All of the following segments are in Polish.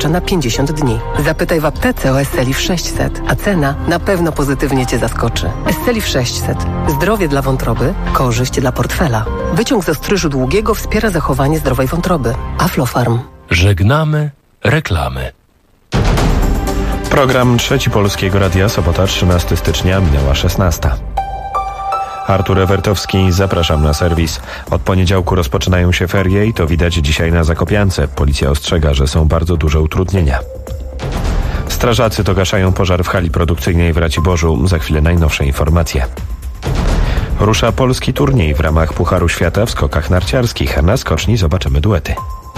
starcza na 50 dni. Zapytaj w aptece o Esselif 600, a cena na pewno pozytywnie Cię zaskoczy. Esselif 600. Zdrowie dla wątroby, korzyść dla portfela. Wyciąg z ostryżu długiego wspiera zachowanie zdrowej wątroby. Aflofarm. Żegnamy reklamy. Program Trzeci Polskiego Radia, sobota 13 stycznia, minęła 16. Artur Ewertowski, zapraszam na serwis. Od poniedziałku rozpoczynają się ferie i to widać dzisiaj na Zakopiance. Policja ostrzega, że są bardzo duże utrudnienia. Strażacy dogaszają pożar w hali produkcyjnej w Raciborzu. Za chwilę najnowsze informacje. Rusza polski turniej w ramach Pucharu Świata w skokach narciarskich. Na skoczni zobaczymy duety.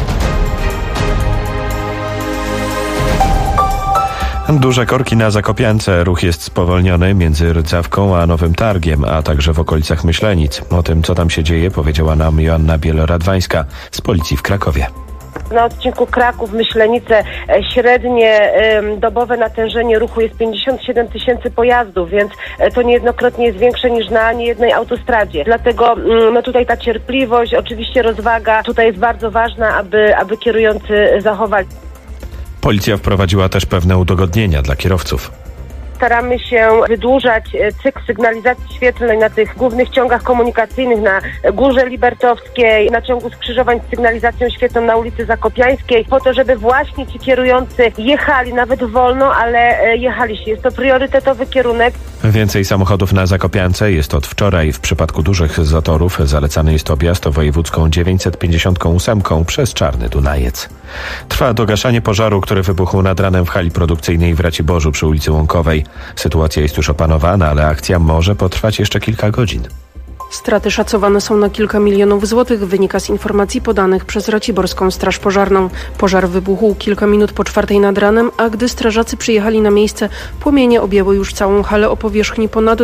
Duże korki na Zakopiance. Ruch jest spowolniony między Rdzawką a Nowym Targiem, a także w okolicach Myślenic. O tym, co tam się dzieje, powiedziała nam Joanna Biel-Radwańska z Policji w Krakowie. Na odcinku Kraków-Myślenice średnie dobowe natężenie ruchu jest 57 000 pojazdów, więc to niejednokrotnie jest większe niż na niejednej autostradzie. Dlatego tutaj ta cierpliwość, oczywiście rozwaga tutaj jest bardzo ważna, aby kierujący zachowali. Policja wprowadziła też pewne udogodnienia dla kierowców. Staramy się wydłużać cykl sygnalizacji świetlnej na tych głównych ciągach komunikacyjnych, na Górze Libertowskiej, na ciągu skrzyżowań z sygnalizacją świetlną na ulicy Zakopiańskiej, po to, żeby właśnie ci kierujący jechali nawet wolno, ale jechali się. Jest to priorytetowy kierunek. Więcej samochodów na Zakopiance jest od wczoraj. W przypadku dużych zatorów zalecany jest objazd wojewódzką 958 przez Czarny Dunajec. Trwa dogaszanie pożaru, który wybuchł nad ranem w hali produkcyjnej w Raciborzu przy ulicy Łąkowej. Sytuacja jest już opanowana, ale akcja może potrwać jeszcze kilka godzin. Straty szacowane są na kilka milionów złotych, wynika z informacji podanych przez Raciborską Straż Pożarną. Pożar wybuchł kilka minut po 4 nad ranem, a gdy strażacy przyjechali na miejsce, płomienie objęły już całą halę o powierzchni ponad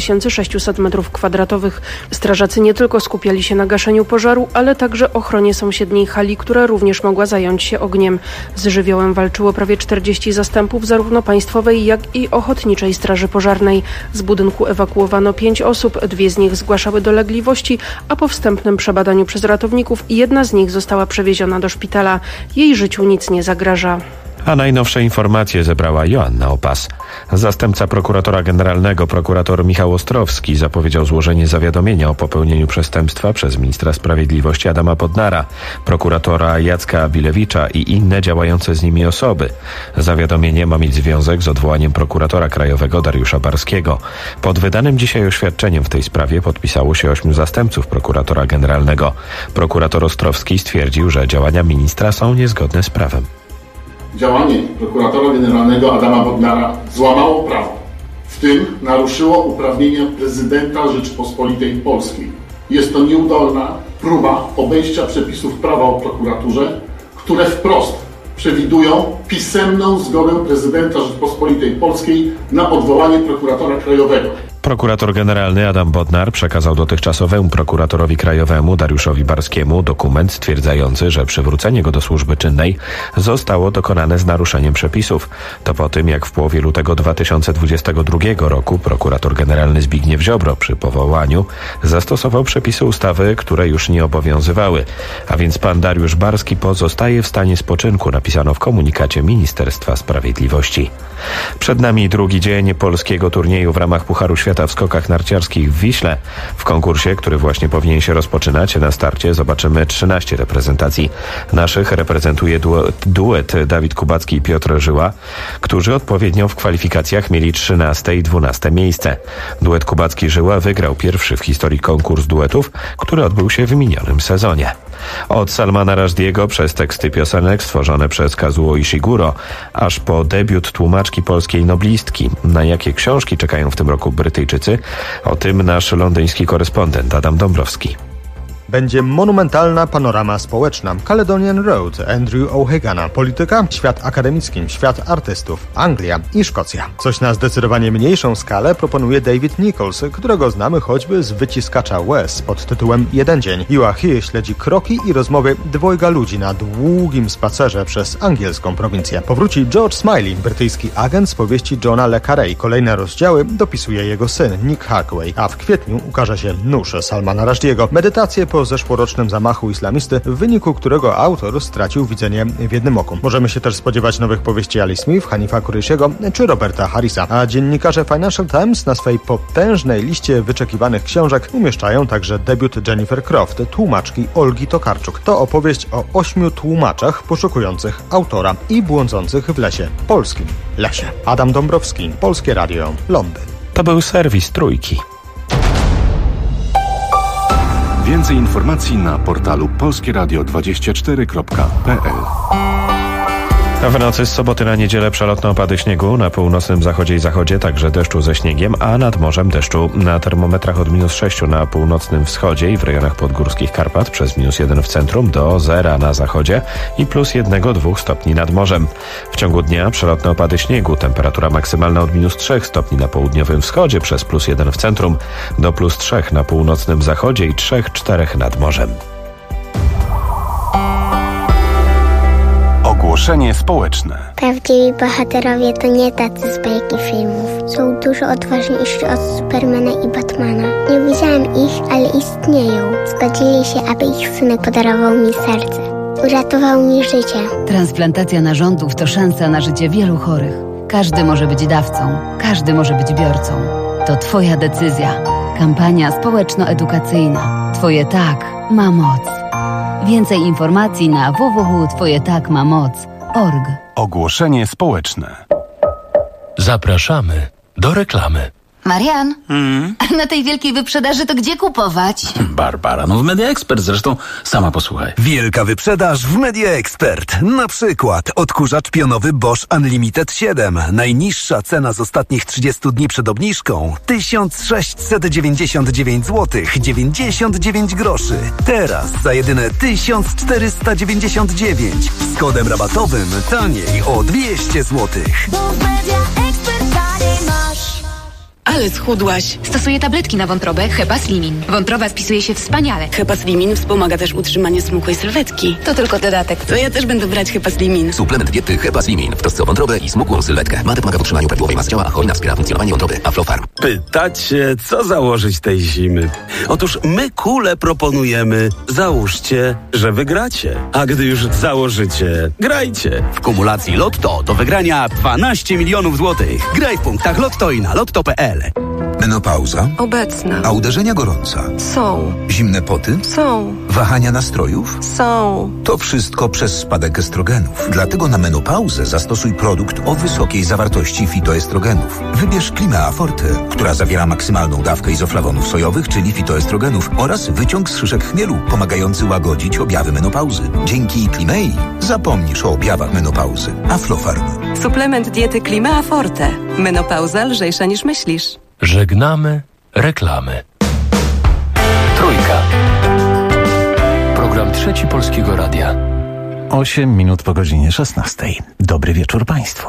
2600 m2. Strażacy nie tylko skupiali się na gaszeniu pożaru, ale także ochronie sąsiedniej hali, która również mogła zająć się ogniem. Z żywiołem walczyło prawie 40 zastępów zarówno państwowej, jak i ochotniczej straży pożarnej. Z budynku ewakuowano 5 osób, 2 z nich zgłaszały dolegliwości, a po wstępnym przebadaniu przez ratowników jedna z nich została przewieziona do szpitala. Jej życiu nic nie zagraża. A najnowsze informacje zebrała Joanna Opas. Zastępca prokuratora generalnego, prokurator Michał Ostrowski, zapowiedział złożenie zawiadomienia o popełnieniu przestępstwa przez ministra sprawiedliwości Adama Bodnara, prokuratora Jacka Bilewicza i inne działające z nimi osoby. Zawiadomienie ma mieć związek z odwołaniem prokuratora krajowego Dariusza Barskiego. Pod wydanym dzisiaj oświadczeniem w tej sprawie podpisało się 8 zastępców prokuratora generalnego. Prokurator Ostrowski stwierdził, że działania ministra są niezgodne z prawem. Działanie prokuratora generalnego Adama Bodnara złamało prawo, w tym naruszyło uprawnienia prezydenta Rzeczypospolitej Polskiej. Jest to nieudolna próba obejścia przepisów prawa o prokuraturze, które wprost przewidują pisemną zgodę prezydenta Rzeczypospolitej Polskiej na odwołanie prokuratora krajowego. Prokurator generalny Adam Bodnar przekazał dotychczasowemu prokuratorowi krajowemu Dariuszowi Barskiemu dokument stwierdzający, że przywrócenie go do służby czynnej zostało dokonane z naruszeniem przepisów. To po tym, jak w połowie lutego 2022 roku prokurator generalny Zbigniew Ziobro przy powołaniu zastosował przepisy ustawy, które już nie obowiązywały. A więc pan Dariusz Barski pozostaje w stanie spoczynku, napisano w komunikacie Ministerstwa Sprawiedliwości. Przed nami drugi dzień polskiego turnieju w ramach Pucharu Świata w skokach narciarskich w Wiśle. W konkursie, który właśnie powinien się rozpoczynać, na starcie zobaczymy 13 reprezentacji. Naszych reprezentuje duet Dawid Kubacki i Piotr Żyła, którzy odpowiednio w kwalifikacjach mieli 13 i 12 miejsce. Duet Kubacki-Żyła wygrał pierwszy w historii konkurs duetów, który odbył się w minionym sezonie. Od Salmana Rushdie'ego przez teksty piosenek stworzone przez Kazuo Ishiguro, aż po debiut tłumaczki polskiej noblistki. Na jakie książki czekają w tym roku Brytyjczycy? O tym nasz londyński korespondent Adam Dąbrowski. Będzie monumentalna panorama społeczna. Caledonian Road, Andrew O'Hagana. Polityka, świat akademicki, świat artystów, Anglia i Szkocja. Coś na zdecydowanie mniejszą skalę proponuje David Nichols, którego znamy choćby z Wyciskacza łez pod tytułem Jeden dzień. Iłahi śledzi kroki i rozmowy dwojga ludzi na długim spacerze przez angielską prowincję. Powróci George Smiley, brytyjski agent z powieści Johna le Carré. Kolejne rozdziały dopisuje jego syn Nick Hathaway, a w kwietniu ukaże się Nóż Salmana Rushdie'ego. Medytacje po zeszłorocznym zamachu islamisty, w wyniku którego autor stracił widzenie w jednym oku. Możemy się też spodziewać nowych powieści Ali Smith, Hanifa Kureishiego czy Roberta Harrisa. A dziennikarze Financial Times na swej potężnej liście wyczekiwanych książek umieszczają także debiut Jennifer Croft, tłumaczki Olgi Tokarczuk. To opowieść o 8 tłumaczach poszukujących autora i błądzących w lesie, polskim lesie. Adam Dąbrowski, Polskie Radio, Londyn. To był serwis Trójki. Więcej informacji na portalu polskieradio24.pl. W nocy z soboty na niedzielę przelotne opady śniegu na północnym zachodzie i zachodzie, także deszczu ze śniegiem, a nad morzem deszczu. Na termometrach od -6 na północnym wschodzie i w rejonach podgórskich Karpat, przez -1 w centrum do 0 na zachodzie i +1-2 stopni nad morzem. W ciągu dnia przelotne opady śniegu, temperatura maksymalna od -3 stopni na południowym wschodzie, przez +1 w centrum do +3 na północnym zachodzie i 3-4 nad morzem. Ogłoszenie społeczne. Prawdziwi bohaterowie to nie tacy z bajki filmów. Są dużo odważniejsi od Supermana i Batmana. Nie widziałem ich, ale istnieją. Zgodzili się, aby ich synek podarował mi serce. Uratował mi życie. Transplantacja narządów to szansa na życie wielu chorych. Każdy może być dawcą, każdy może być biorcą. To Twoja decyzja. Kampania społeczno-edukacyjna. Twoje tak ma moc. Więcej informacji na www.twojetakmamoc.org. Ogłoszenie społeczne. Zapraszamy do reklamy. Marian, na tej wielkiej wyprzedaży to gdzie kupować? Barbara, w Media Expert, zresztą sama posłuchaj. Wielka wyprzedaż w Media Expert. Na przykład odkurzacz pionowy Bosch Unlimited 7. Najniższa cena z ostatnich 30 dni przed obniżką 1699 zł 99 groszy. Teraz za jedyne 1499. Z kodem rabatowym taniej o 200 zł. Ale schudłaś. Stosuję tabletki na wątrobę Hepaslimin. Wątroba spisuje się wspaniale. Hepaslimin wspomaga też utrzymanie smukłej sylwetki. To tylko dodatek. To ja też będę brać Hepaslimin. Suplement diety Hepaslimin w trosce o wątrobę i smukłą sylwetkę. Ma pomaga w utrzymaniu prawidłowej masy ciała, a hojna wspiera funkcjonowanie wątroby. Aflofarm. Pytacie, co założyć tej zimy? Otóż my kule proponujemy. Załóżcie, że wygracie. A gdy już założycie, grajcie. W kumulacji Lotto do wygrania 12 milionów złotych. Graj w punktach Lotto i na lotto.pl. Menopauza? Obecna. A uderzenia gorąca? Są. Zimne poty? Są. Wahania nastrojów? Są. To wszystko przez spadek estrogenów. Dlatego na menopauzę zastosuj produkt o wysokiej zawartości fitoestrogenów. Wybierz Climea Forte, która zawiera maksymalną dawkę izoflawonów sojowych, czyli fitoestrogenów, oraz wyciąg z szyszek chmielu, pomagający łagodzić objawy menopauzy. Dzięki Climei zapomnisz o objawach menopauzy. Aflofarm. Suplement diety Climea Forte. Menopauza lżejsza niż myślisz. Żegnamy reklamy. Trójka. Program Trzeci Polskiego Radia. 8 minut po godzinie 16. Dobry wieczór Państwu.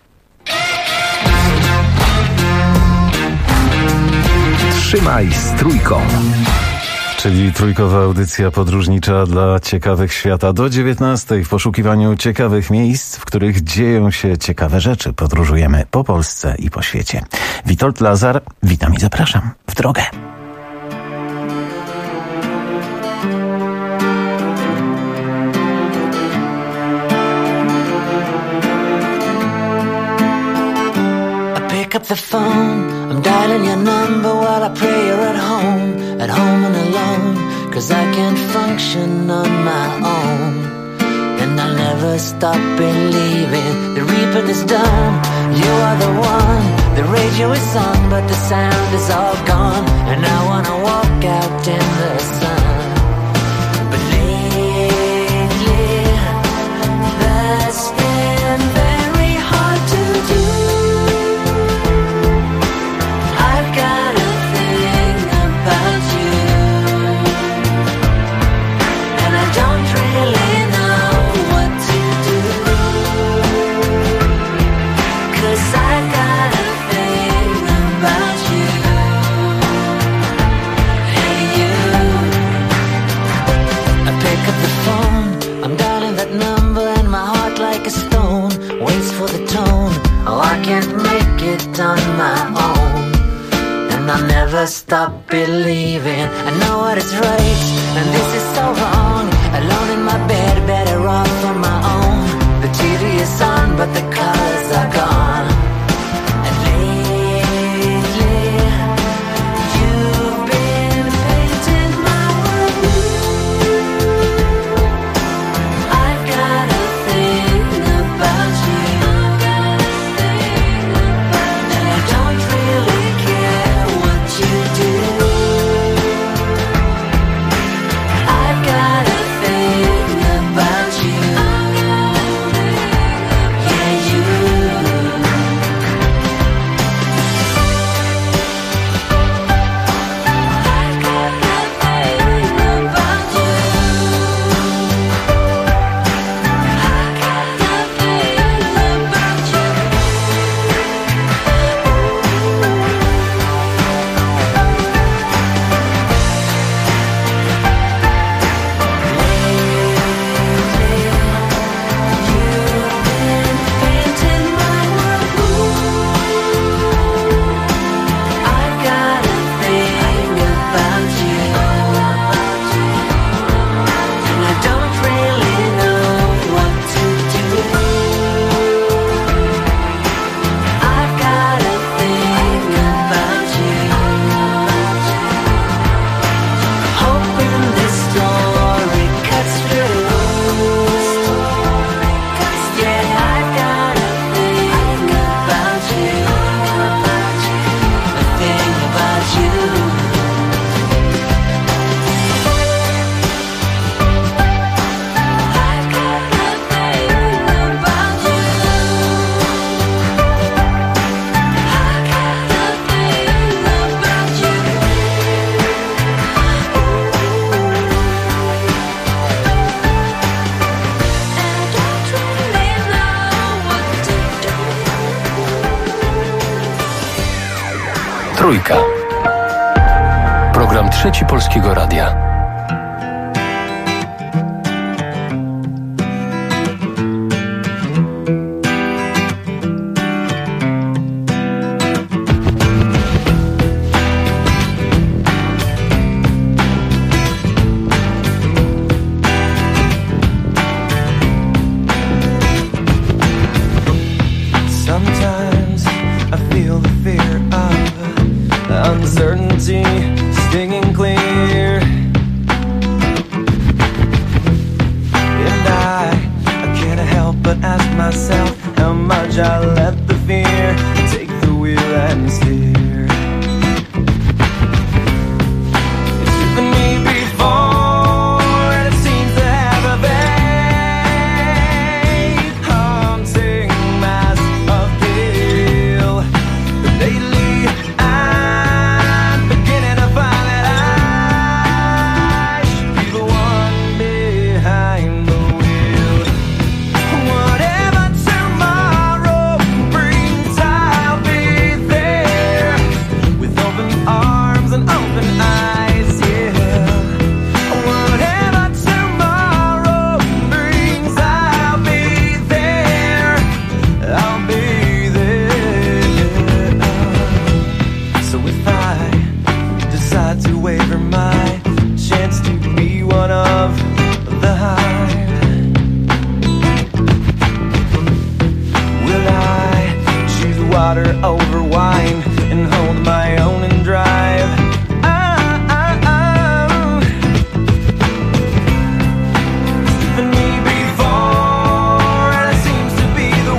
Trzymaj z Trójką. Czyli trójkowa audycja podróżnicza dla ciekawych świata do 19 w poszukiwaniu ciekawych miejsc, w których dzieją się ciekawe rzeczy. Podróżujemy po Polsce i po świecie. Witold Lazar, witam i zapraszam w drogę. Pick up the phone, I'm dialing your number while I pray you're at home and alone, 'cause I can't function on my own. And I'll never stop believing the reaping is done. You are the one, the radio is on, but the sound is all gone. And I wanna walk out in the sun. But lately, that's been very hard to do. never stop believing. I know what is right, and this is so wrong. Alone in my bed, better off on my own. The TV is on, but the colors are gone. And lately, you've been painting my room. I've got a thing about you, and I don't really care what you do. I've got a thing about you, yeah, you. I've got a thing about you. I've got a thing about you. Trójka. Program Trzeci Polskiego Radia. Sometimes I feel the fear of uncertainty stinging clear, and I can't help but ask myself how much I let the fear take the wheel and steer. It's driven me before, and it seems to have a vague, haunting mass of guilt. But lately I'm beginning to find that I should be the one behind the wheel. Whatever tomorrow brings, I'll be there with open arms and open eyes, yeah. Whatever tomorrow brings, I'll be there. I'll be there. So if I decide to waver my chance to be one of the hive, will I choose water over wine and hold my own and drive? Driven me before, and it seems to be the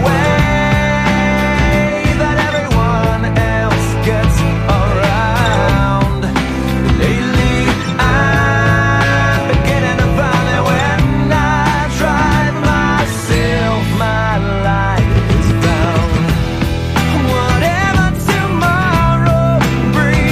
way that everyone else gets around. Lately I'm beginning to find that when I drive myself, my life is found. Whatever tomorrow brings,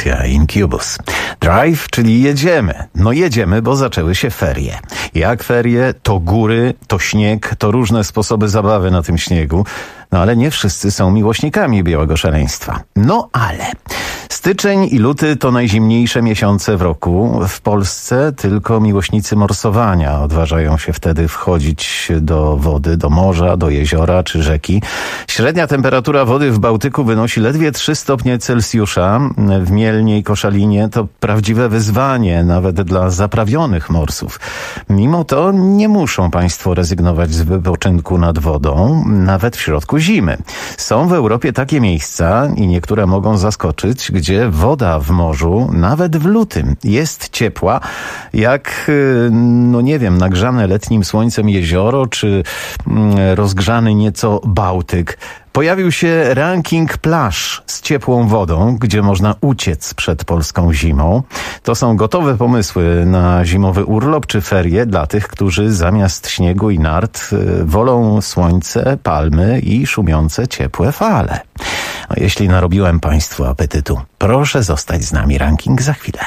formacja Incubus. Drive, czyli jedziemy. No jedziemy, bo zaczęły się ferie. Jak ferie, to góry, to śnieg, to różne sposoby zabawy na tym śniegu. No ale nie wszyscy są miłośnikami białego szaleństwa. No ale styczeń i luty to najzimniejsze miesiące w roku. W Polsce tylko miłośnicy morsowania odważają się wtedy wchodzić do wody, do morza, do jeziora czy rzeki. Średnia temperatura wody w Bałtyku wynosi ledwie 3 stopnie Celsjusza. W Mielnie i Koszalinie to prawdziwe wyzwanie nawet dla zaprawionych morsów. Mimo to nie muszą państwo rezygnować z wypoczynku nad wodą, nawet w środku zimy. Są w Europie takie miejsca i niektóre mogą zaskoczyć, gdzie woda w morzu, nawet w lutym, jest ciepła, jak, no nie wiem, nagrzane letnim słońcem jezioro, czy rozgrzany nieco Bałtyk. Pojawił się ranking plaż z ciepłą wodą, gdzie można uciec przed polską zimą. To są gotowe pomysły na zimowy urlop czy ferie dla tych, którzy zamiast śniegu i nart wolą słońce, palmy i szumiące ciepłe fale. A jeśli narobiłem państwu apetytu, proszę zostać z nami, ranking za chwilę.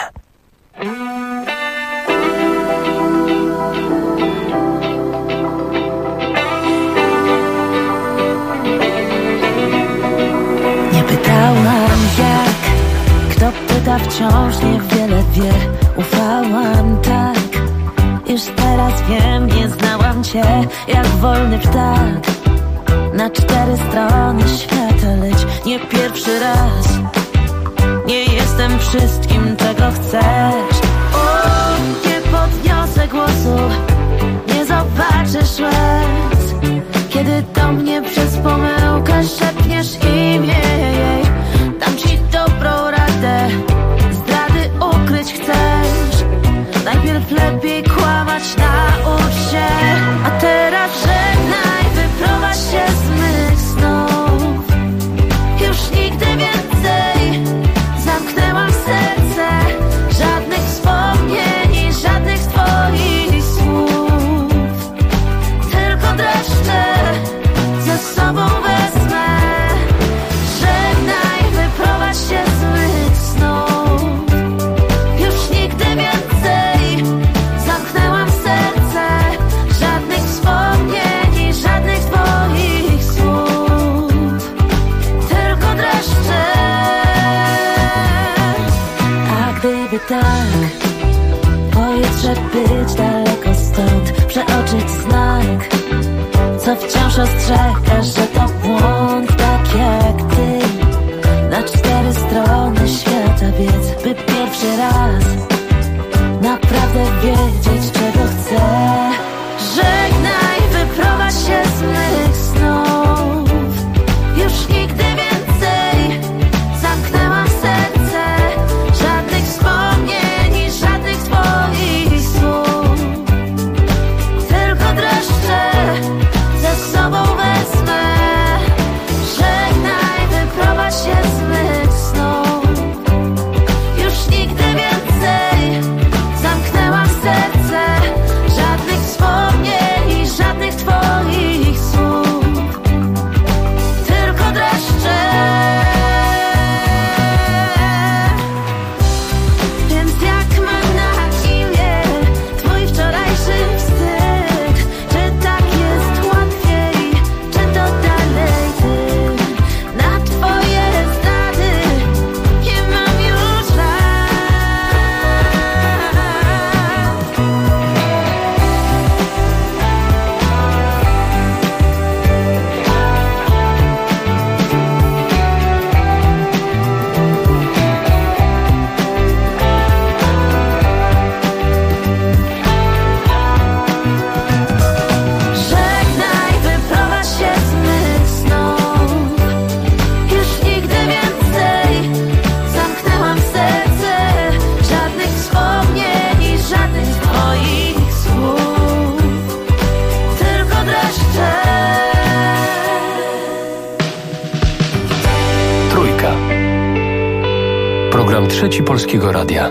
Pytałam jak, kto pyta wciąż niewiele wie. Ufałam tak, już teraz wiem, nie znałam cię jak wolny ptak. Na 4 strony świata, lecz nie pierwszy raz. Nie jestem wszystkim, czego chcesz. O, nie podniosę głosu, nie zobaczysz łez, kiedy do mnie przez pomyłkę szepniesz imię. Dam ci dobrą radę, zdrady ukryć chcesz. Najpierw lepiej kłamać, naucz się. A teraz żegnaj, wyprowadź się z mych snów. Już nigdy więcej zamknęłam serce. Żadnych wspomnień, żadnych twoich słów. Tylko dreszcze ze sobą wezmę. Żegnaj, wyprowadź się z mych snów. Już nigdy więcej zamknęłam serce. Żadnych wspomnień, żadnych twoich słów. Tylko dreszcze. A gdyby tak, pojutrze być daleko stąd, przeoczyć znak, co wciąż ostrzega, że to błąd, tak jak ty. Na 4 strony świata biec, by pierwszy raz naprawdę wiedzieć, czego chcę. Żegnaj, wyprowadź się z mych snów. Już nigdy więcej zamknęłam serce. Żadnych wspomnień, żadnych twoich słów. Tylko dreszcze ze sobą wezmę. Żegnaj, wyprowadź się z mych snów. Już nigdy więcej zamknęłam serce. Żadnych wspomnień, żadnych twoich słów. Tylko dreszcze. Więc jak ma na imię twój wczorajszy wstyd? Czy tak jest łatwiej, czy to dalej ty? Na twoje zdrady nie mam już lat. Żegnaj, wyprowadź się z mych snów. Już nigdy więcej zamknęłam serce. Żadnych wspomnień, żadnych twoich słów. Tylko dreszcze. Trójka. Program Trzeci Polskiego Radia.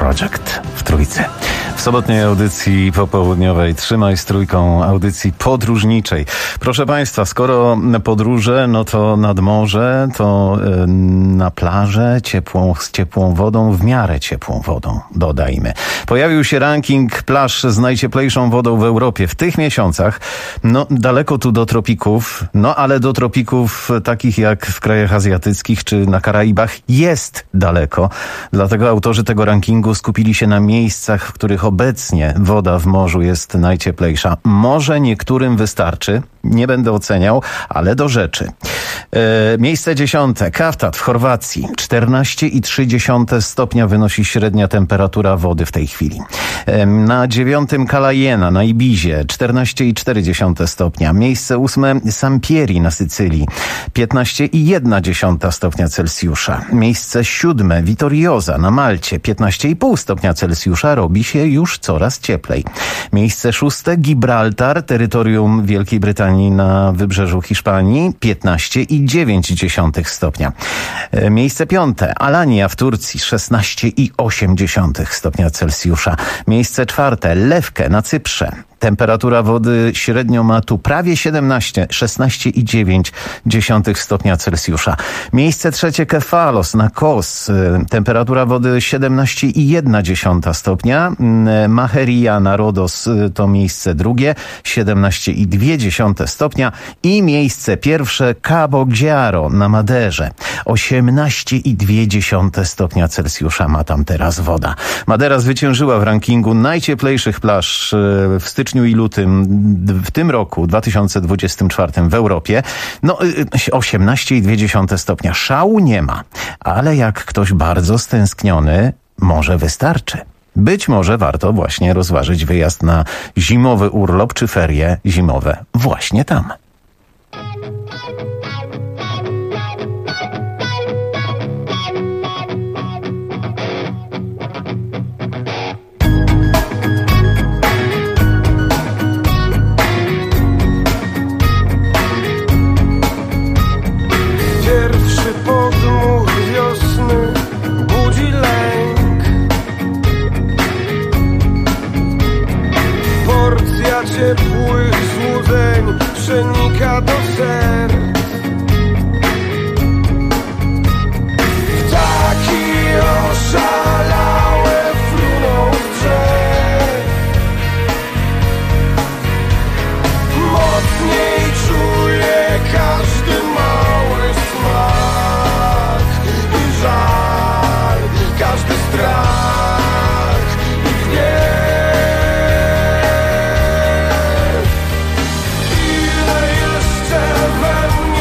Project w Trójce. W sobotniej audycji popołudniowej Trzymaj z Trójką, audycji podróżniczej. Proszę Państwa, skoro podróże, no to nad morze, to na plażę z ciepłą wodą, w miarę ciepłą wodą, dodajmy. Pojawił się ranking plaż z najcieplejszą wodą w Europie. W tych miesiącach, no daleko tu do tropików, no ale do tropików takich jak w krajach azjatyckich czy na Karaibach jest daleko. Dlatego autorzy tego rankingu skupili się na miejscach, w których obecnie woda w morzu jest najcieplejsza. Może niektórym wystarczy, nie będę oceniał, ale do rzeczy. Miejsce 10. Kawtat w Chorwacji. 14,3 stopnia wynosi średnia temperatura wody w tej chwili. Na 9. Kalajena na Ibizie. 14,4 stopnia. Miejsce 8. Sampieri na Sycylii. 15,1 stopnia Celsjusza. Miejsce 7. Vittoriosa na Malcie. 15,5 stopnia Celsjusza. Robi się już coraz cieplej. Miejsce 6. Gibraltar, terytorium Wielkiej Brytanii na wybrzeżu Hiszpanii. 15,9 stopnia. Miejsce 5. Alania w Turcji. 16,8 stopnia Celsjusza. Miejsce 4. Lewkę na Cyprze. Temperatura wody średnio ma tu prawie 17, 16,9 stopnia Celsjusza. Miejsce 3. Kefalos na Kos. Temperatura wody 17,1 stopnia. Macheria na Rodos to miejsce 2, 17,2 stopnia. I miejsce 1. Cabo Ghiaro na Maderze. 18,2 stopnia Celsjusza ma tam teraz woda. Madera zwyciężyła w rankingu najcieplejszych plaż w styczniu i lutym w tym roku, 2024 w Europie. No 18,2 stopnia. Szału nie ma, ale jak ktoś bardzo stęskniony, może wystarczy. Być może warto właśnie rozważyć wyjazd na zimowy urlop czy ferie zimowe właśnie tam. Ciepłych złudzeń przenika do serc. Ptaki oszalałe fruną z drzew. Mocniej czuję każdy mały smak i żal, każdy strach i gniew. We mnie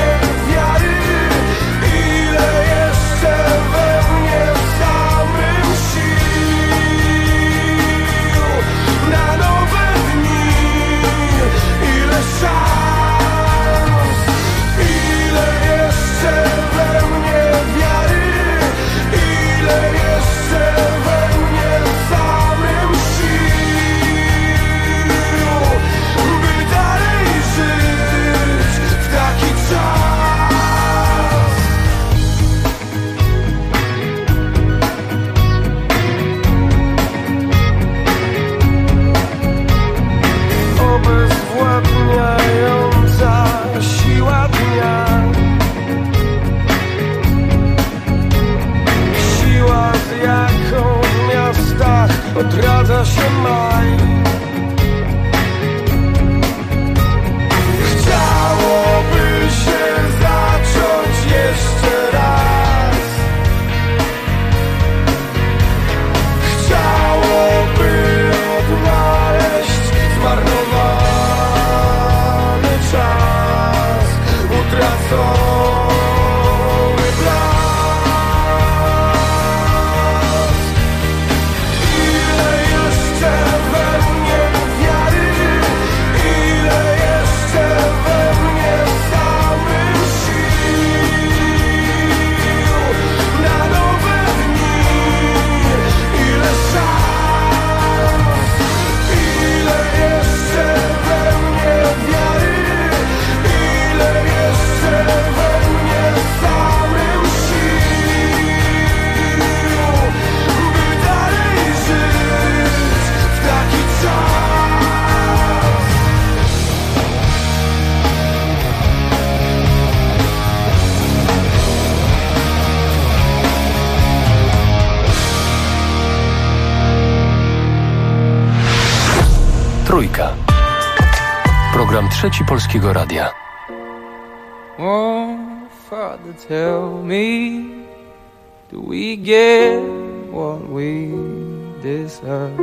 Trzeci Polskiego Radia. Oh, Father, tell me, do we get what we deserve?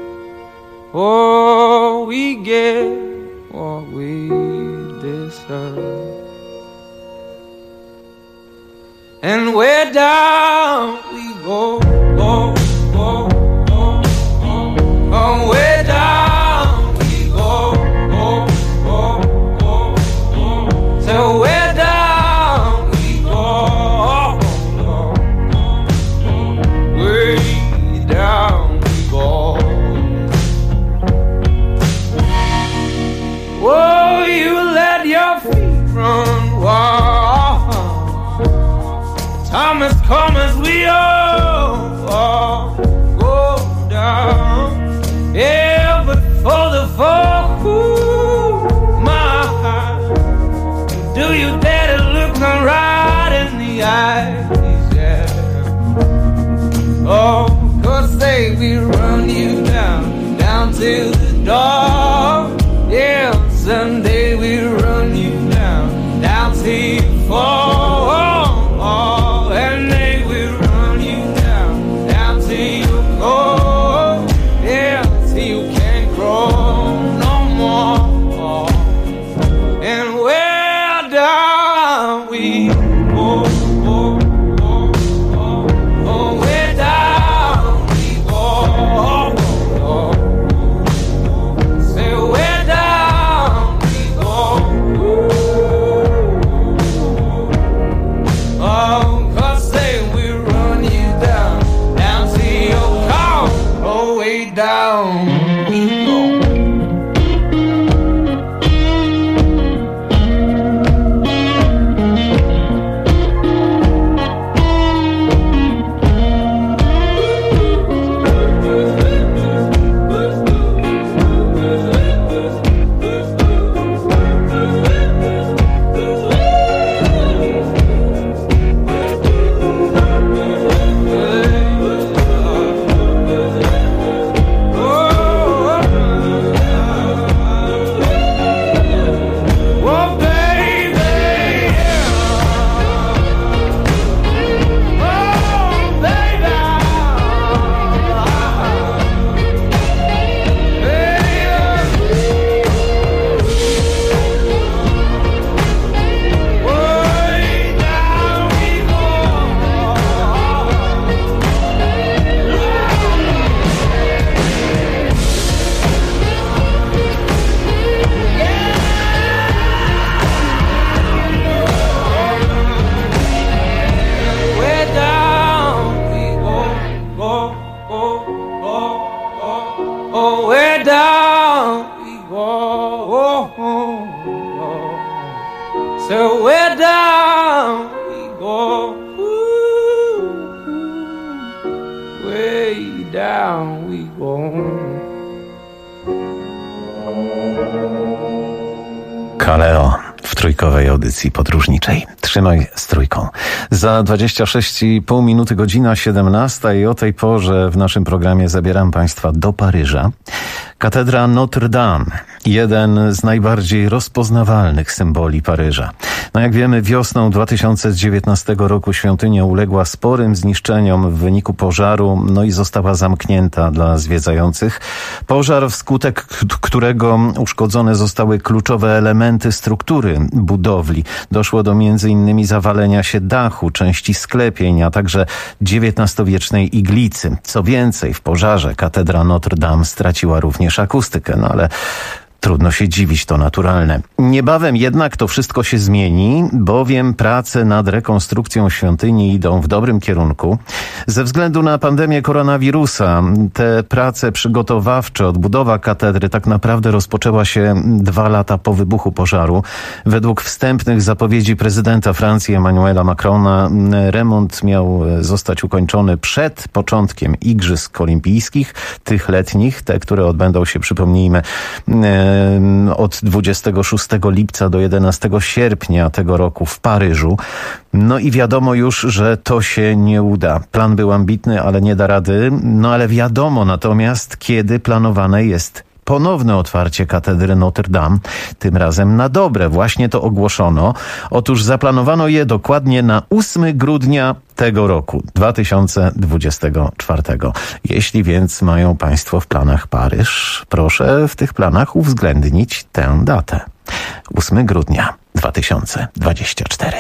Oh, we get what we deserve. And where down we go, go, go, go, go. Oh, where down we go, go, go, go, go. So where down we go, go, go, way down we go. Oh, you let your feet run wild. Time has come as we all go down. Yeah, but for the folk who my heart, do you dare to look them right in the eyes? Yeah. Oh, 'cause they will run you down to the door. Yeah, someday we'll run you down till you fall. And they will run you down till you go. Yeah, till you can't grow no more. And where down we go, go, go, go. Oh, where down we go, go, go. Say where down we go. Oh. Down we go. So where down we go, way down we go. Kaleo w trójkowej audycji podróżniczej. Trzymaj z trójką. Za 26,5 minuty godzina 17 i o tej porze w naszym programie zabieram Państwa do Paryża. Katedra Notre Dame, jeden z najbardziej rozpoznawalnych symboli Paryża. No jak wiemy, wiosną 2019 roku świątynia uległa sporym zniszczeniom w wyniku pożaru, no i została zamknięta dla zwiedzających. Pożar, wskutek którego uszkodzone zostały kluczowe elementy struktury budowli. Doszło do m.in. zawalenia się dachu, części sklepień, a także XIX-wiecznej iglicy. Co więcej, w pożarze katedra Notre Dame straciła również akustykę, no ale trudno się dziwić, to naturalne. Niebawem jednak to wszystko się zmieni, bowiem prace nad rekonstrukcją świątyni idą w dobrym kierunku. Ze względu na pandemię koronawirusa te prace przygotowawcze, odbudowa katedry tak naprawdę rozpoczęła się 2 lata po wybuchu pożaru. Według wstępnych zapowiedzi prezydenta Francji Emmanuela Macrona remont miał zostać ukończony przed początkiem Igrzysk Olimpijskich, tych letnich, te, które odbędą się, przypomnijmy, od 26 lipca do 11 sierpnia tego roku w Paryżu. No i wiadomo już, że to się nie uda. Plan był ambitny, ale nie da rady. No ale wiadomo natomiast, kiedy planowane jest ponowne otwarcie katedry Notre Dame. Tym razem na dobre. Właśnie to ogłoszono. Otóż zaplanowano je dokładnie na 8 grudnia tego roku, 2024. Jeśli więc mają Państwo w planach Paryż, proszę w tych planach uwzględnić tę datę. 8 grudnia 2024.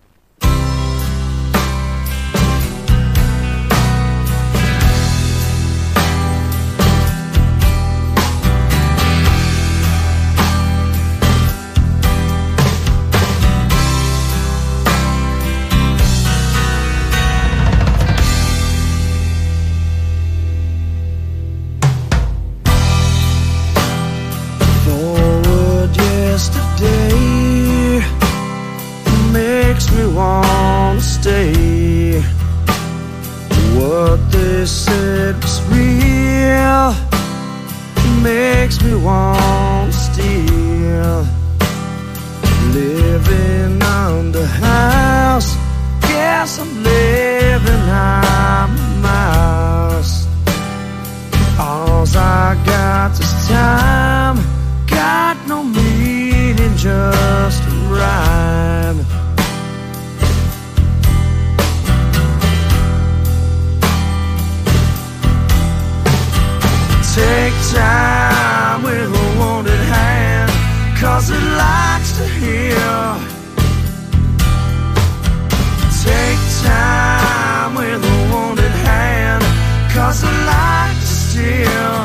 Stay. What they said was real, makes me want to steal. Living on the house, guess I'm living on Mars. All I got is time, got no meaning, just a rhyme. Take time with a wounded hand, 'cause it likes to heal. Take time with a wounded hand, 'cause it likes to steal.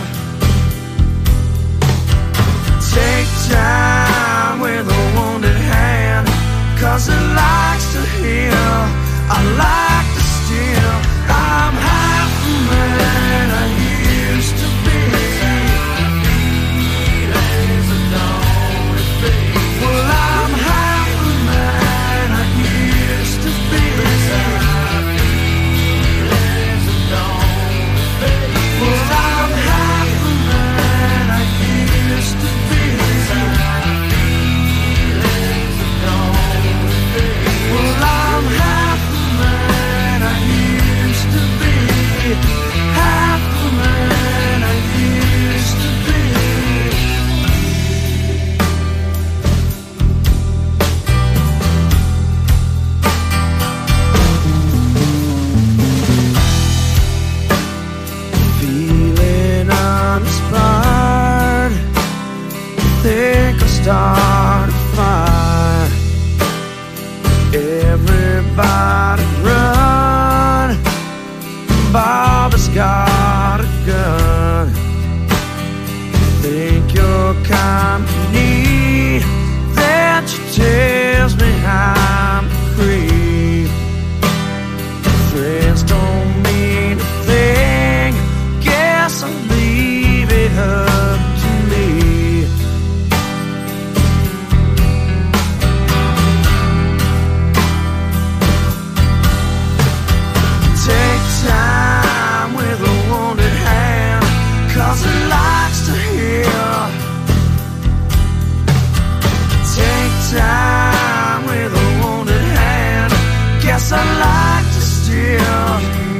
Take time with a wounded hand, 'cause it likes to heal. I like to steal. I'm half the man I used to be. Well, I'm half the man I used to be. Well, I'm half the man I used to be. Well, I'm half the man I used to be. Half the man I used to be. Feeling uninspired, think I'll start a fire. Everybody run, Bobby's got a gun. Think your company, that you tells me I'm a creep. Friends don't mean a thing, guess I'll leave it up to me. Take time with a wounded hand, 'cause it likes to heal. Take time with a wounded hand, guess I like to steal.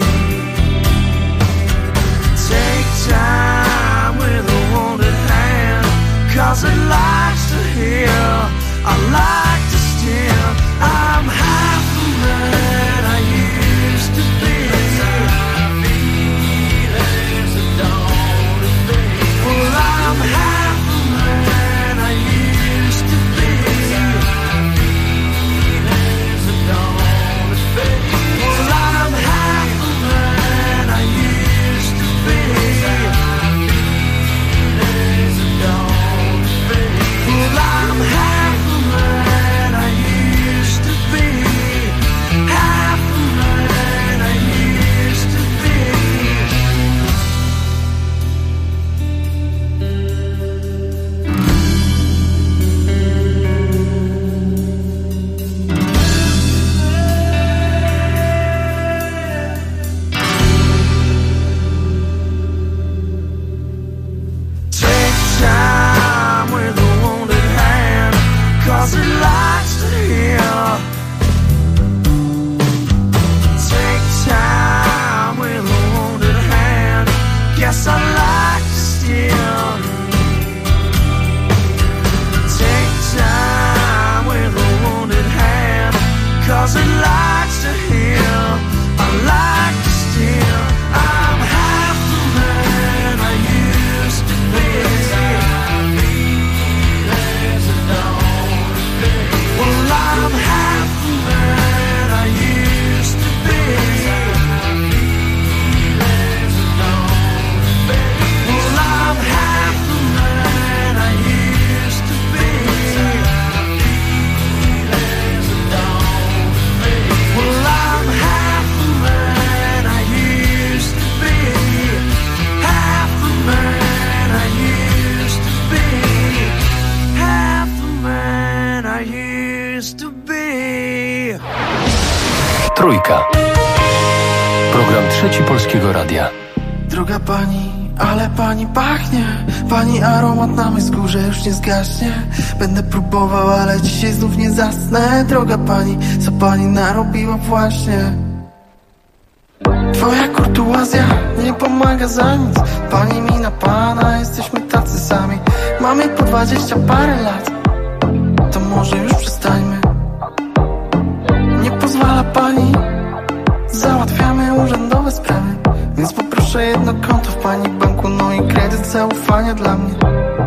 Take time with a wounded hand, 'cause it likes to heal. I like to steal. I'm half the man I used to be. Well, I'm half the man I used to be. Well, I'm half the man I used to be. Well, I'm half the man I used to be. Half the man I used to be. Take time with a wounded hand, 'cause it likes to heal. Take time with a wounded hand, guess I like to steal. Trójka. Program Trzeci Polskiego Radia. Droga pani, ale pani pachnie. Pani aromat na mej skórze już nie zgaśnie. Będę próbował, ale dzisiaj znów nie zasnę. Droga pani, co pani narobiła właśnie? Twoja kurtuazja nie pomaga za nic. Pani mi na pana, jesteśmy tacy sami. Mamy po 20 parę lat, to może już przestańmy. Nie pozwala pani, załatwiamy urzędowe sprawy. Więc poproszę jedno konto w pani banku, no i kredyt zaufania dla mnie.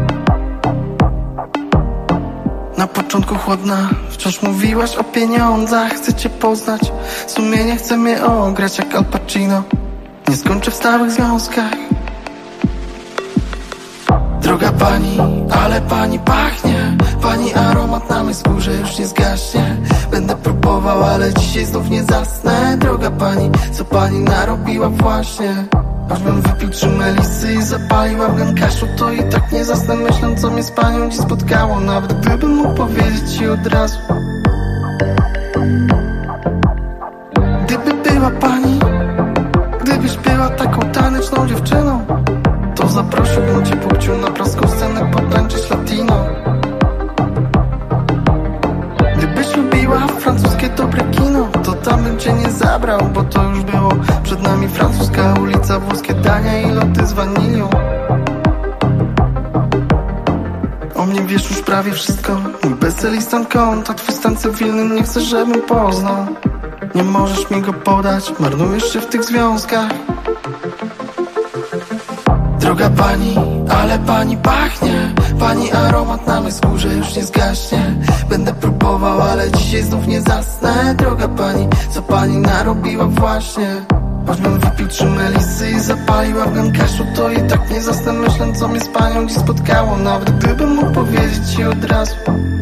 Na początku chłodna, wciąż mówiłaś o pieniądzach. Chcę cię poznać, sumienie chce mnie ograć jak Al Pacino. Nie skończę w stałych związkach. Droga pani, ale pani pachnie. Pani aromat na mej skórze już nie zgaśnie. Będę próbował, ale dzisiaj znów nie zasnę. Droga pani, co pani narobiła właśnie? Ażbym wypił 3 melisy i zapalił afgan kaszu, to i tak nie zasnę myśląc, co mnie z panią dziś spotkało. Nawet gdybym mógł powiedzieć ci od razu. Gdyby była pani, gdybyś była taką taneczną dziewczyną, to zaprosiłbym cię płciu na praską scenę potańczyć latino. Gdybyś lubiła francuskie dobre kino, to tam bym cię nie zabrał, bo to już było. Przed nami francuska ulica, włoskie dania i loty z wanilią. O mnie wiesz już prawie wszystko. Mój bestsellistan konta, twój stan cywilny nie chcę, żebym poznał. Nie możesz mi go podać, marnujesz się w tych związkach. Droga pani, ale pani pachnie. Pani aromat na mej skórze już nie zgaśnie. Będę próbował, ale dzisiaj znów nie zasnę. Droga pani, co pani narobiła właśnie? Choćbym wypił 3 melisy i zapalił afgan kaszu, to i tak nie zasnę myśląc, co mnie z panią dziś spotkało. Nawet gdybym mógł powiedzieć ci od razu.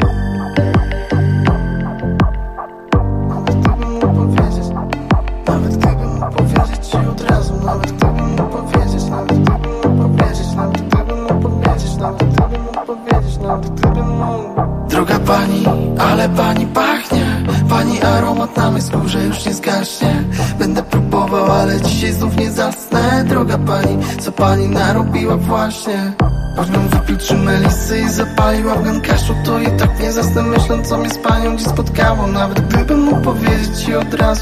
Nawet gdybym mógł powiedzieć. Nawet gdybym mógł powiedzieć ci od razu. Nawet gdybym mógł powiedzieć. Nawet gdybym mógł powiedzieć. Nawet gdybym mógł powiedzieć. Nawet gdybym mógł powiedzieć. Nawet gdybym mógł. Droga pani, ale pani pachnie. Pani aromat na mej skórze już nie zgaśnie. Będę próbował, ale dzisiaj znów nie zasnę. Droga pani, co pani narobiła właśnie? Choćbym wypił 3 melisy i zapalił afgan kaszu, to i tak nie zasnę myśląc, co mnie z panią dziś spotkało. Nawet gdybym mógł powiedzieć ci od razu.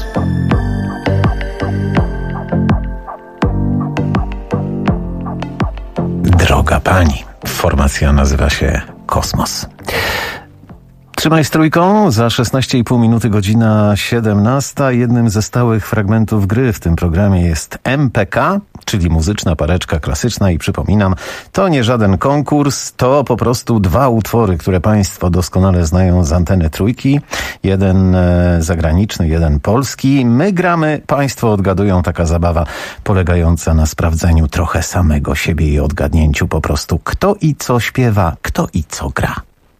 Droga pani. Formacja nazywa się Kosmos. Trzymaj z Trójką, za 16,5 minuty godzina 17. Jednym ze stałych fragmentów gry w tym programie jest MPK, czyli muzyczna pareczka klasyczna i przypominam, to nie żaden konkurs, to po prostu 2 utwory, które państwo doskonale znają z anteny Trójki. Jeden zagraniczny, jeden polski. My gramy, państwo odgadują, taka zabawa polegająca na sprawdzeniu trochę samego siebie i odgadnięciu po prostu kto i co śpiewa, kto i co gra.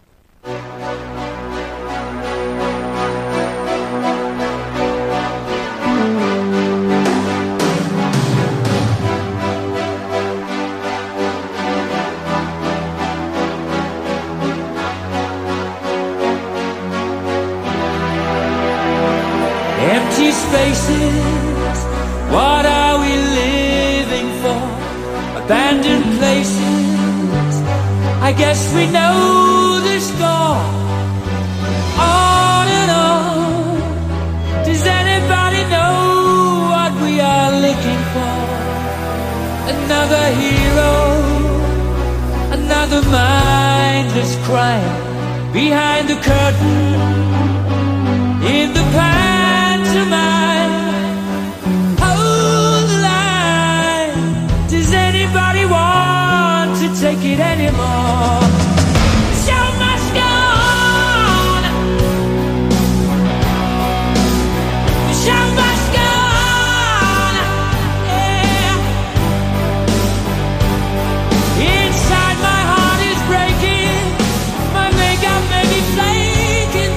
Empty spaces, what are we living for? Abandoned places, I guess we know the score. On and on, does anybody know what we are looking for? Another hero, another mindless crime, behind the curtain, in the past. Hold the line. Does anybody want to take it anymore? The show must go on. The show must go on. Yeah. Inside my heart is breaking. My makeup may be flaking.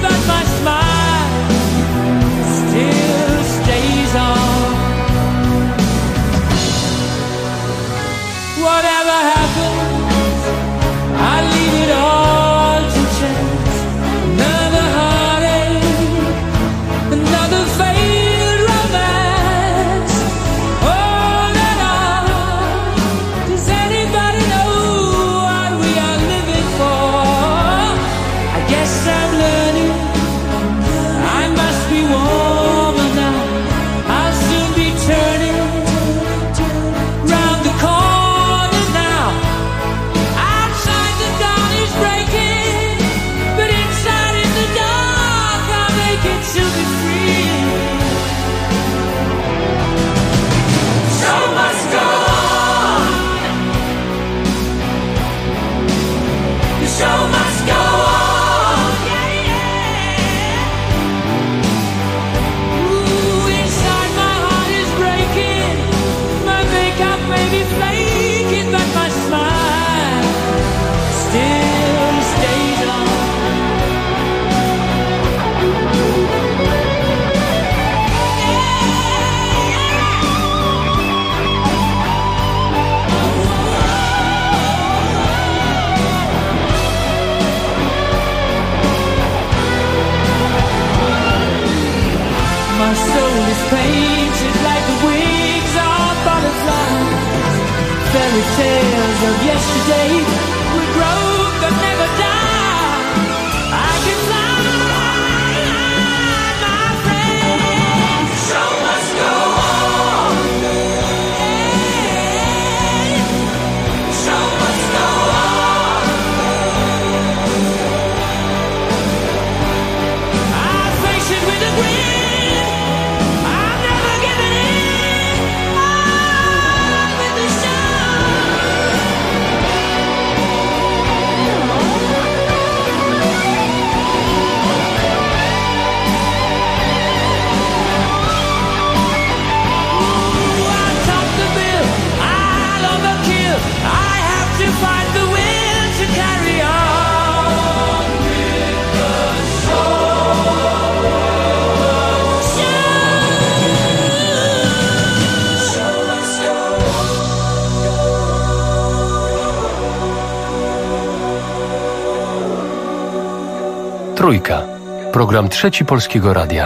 painted like the wings of butterflies. Fairy tales of yesterday will grow but never die. I can fly, my friend. Show must go on. Show must go on. I face it with a grin. I'm never giving in. On with the show. Find the will to carry on with the Trójka. Program Trzeci Polskiego Radia.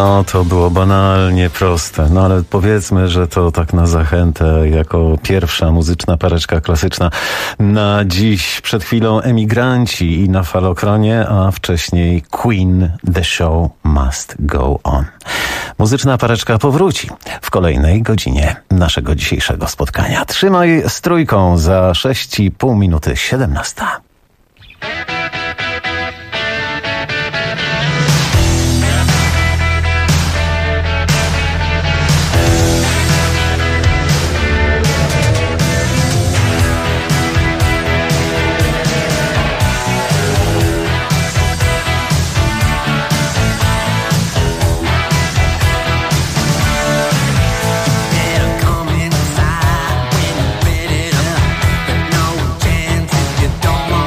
No, to było banalnie proste. No, ale powiedzmy, że to tak na zachętę, jako pierwsza muzyczna pareczka klasyczna na dziś. Przed chwilą Emigranci i na Falokronie, a wcześniej Queen, The Show Must Go On. Muzyczna pareczka powróci w kolejnej godzinie naszego dzisiejszego spotkania. Trzymaj z Trójką za 6,5 minuty 17. Don't want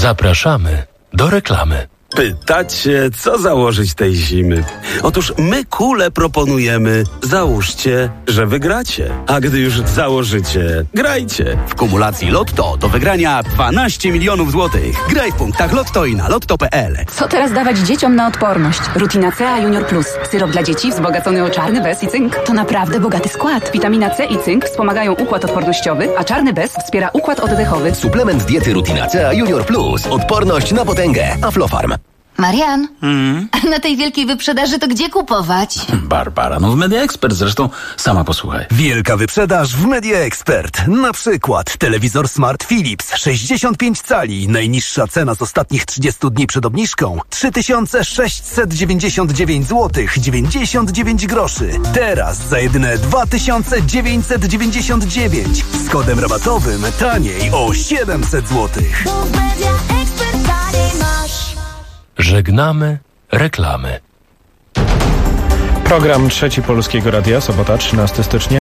Zapraszamy do reklamy. Pytacie, co założyć tej zimy? Otóż my kule proponujemy. Załóżcie, że wygracie. A gdy już założycie, grajcie. W kumulacji Lotto do wygrania 12 milionów złotych. Graj w punktach Lotto i na lotto.pl. Co teraz dawać dzieciom na odporność? Rutina C A Junior Plus. Syrop dla dzieci wzbogacony o czarny bez i cynk. To naprawdę bogaty skład. Witamina C i cynk wspomagają układ odpornościowy, a czarny bez wspiera układ oddechowy. Suplement diety Rutina C Junior Plus. Odporność na potęgę. Aflofarm. Marian, a na tej wielkiej wyprzedaży to gdzie kupować? Barbara, no w Media Expert, zresztą sama posłuchaj. Wielka wyprzedaż w Media Expert. Na przykład telewizor Smart Philips 65 cali. Najniższa cena z ostatnich 30 dni przed obniżką 3699 zł 99 groszy. Teraz za jedyne 2999 z kodem rabatowym taniej o 700 zł. Żegnamy reklamy. Program Trzeci Polskiego Radia, sobota 13 stycznia.